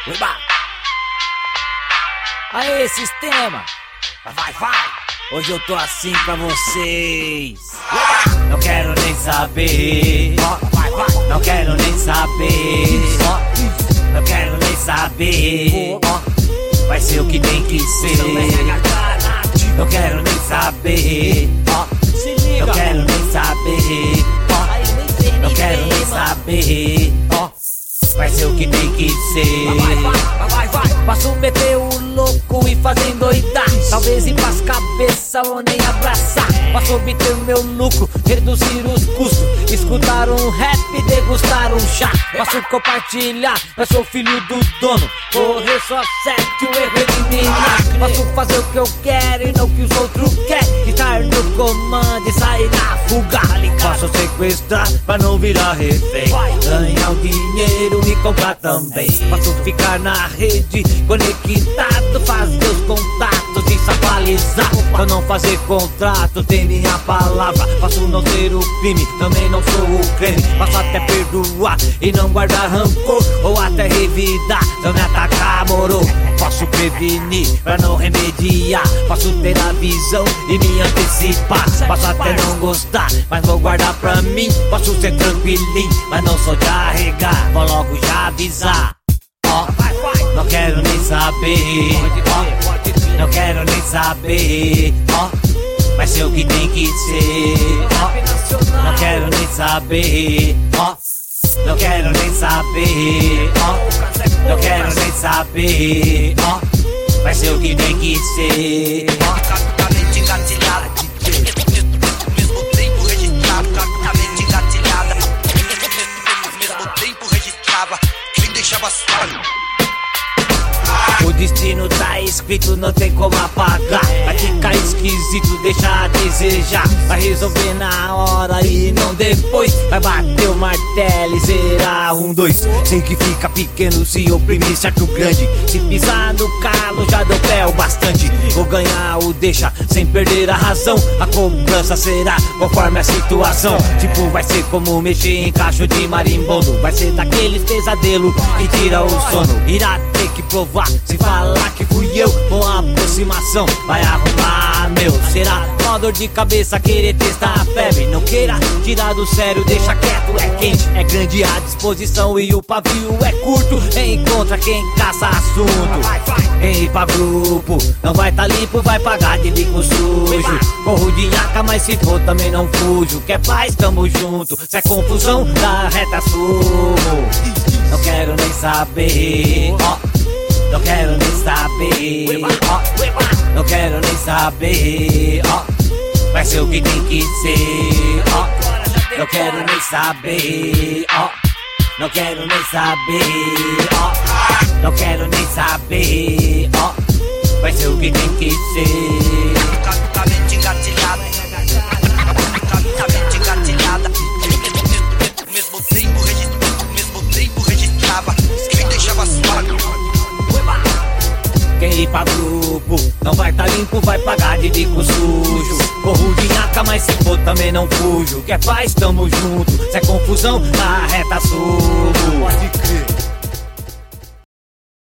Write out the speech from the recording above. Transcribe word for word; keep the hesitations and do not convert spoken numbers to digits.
Ueba. Aê, sistema. Vai, vai. Hoje eu tô assim pra vocês. Ueba. Não quero nem saber. Vai, vai. Não quero nem saber. Não quero nem saber. Vai ser o que tem que ser. Não quero nem saber. Não quero nem saber. Não quero nem saber. Vai ser o que tem que ser. Vai, vai, vai, vai. Posso meter o louco e fazer endoidar. Talvez ir pras cabeças ou nem abraçar. Posso obter o meu lucro, reduzir os custos, escutar um rap e degustar um chá. Posso compartilhar, eu sou filho do dono. Correr só sete, o erro eliminar. Posso fazer o que eu quero e não o que os outros querem. Estar no comando e sair na fuga. Posso sequestrar pra não virar refém. Ganhar o dinheiro e comprar também. Posso ficar na rede conectado, fazer os contatos e se atualizar. Pra não fazer contrato, tem minha palavra. Posso não ser o crime, também não sou o creme. Posso até perdoar e não guardar rancor, ou até revidar, não me atacar, moro. Posso prevenir pra não remediar. Posso ter a visão e me antecipar. Posso até não gostar, mas vou guardar pra mim. Posso ser tranquilinho, mas não sou de arregar. Vou logo já avisar. Ó, oh, não quero nem saber. Oh, não quero nem saber. Ó, oh, vai ser o que tem que ser. Ó, oh, não quero nem saber. Ó, oh, não quero nem saber. Ó, oh, não quero nem saber. Ó, oh, vai ser o que tem que ser. Ó, oh, capitamente engatilhada. Mesmo tempo registrado, capitamente engatilhada. Mesmo tempo registrava quem deixava suave. O destino tá escrito, não tem como apagar. Vai ficar esquisito, deixa a desejar. Vai resolver na hora e não depois. Vai bater o martelo e zerar um, dois. Sei que fica pequeno se oprimir certo grande. Se pisar no calo já deu pé o bastante. Vou ganhar o deixa sem perder a razão. A cobrança será conforme a situação. Tipo, vai ser como mexer em cacho de marimbondo. Vai ser daqueles pesadelo que tira o sono. Irá ter que provar, se falar que fui eu, com a aproximação vai arrumar meu. Será uma dor de cabeça querer testar a febre. Não queira tirar do sério, deixa quieto. É quente, é grande a disposição e o pavio é curto. Encontra quem caça assunto. Quem ir pra grupo não vai tá limpo, vai pagar de bico sujo. Corro de nhaca, mas se for também não fujo. Quer paz, tamo junto. Se é confusão, da reta sumo. Não quero nem saber. Ó, não quero nem saber, ó, oh, não quero nem saber, ó, oh, vai ser o que tem que ser, ó, oh, não quero nem saber, ó, oh, não quero nem saber, ó, oh, não quero nem saber, ó, oh, vai ser o que tem que ser. Capitamente engatilhada, capitamente engatilhada. Mesmo tempo registrava, mesmo tempo registrava quem deixava suave. Quem ir pra grupo não vai tá limpo, vai pagar de bico sujo. Corro de nhaca, mas se for também não fujo. Quer paz, tamo junto. Se é confusão, na reta subo.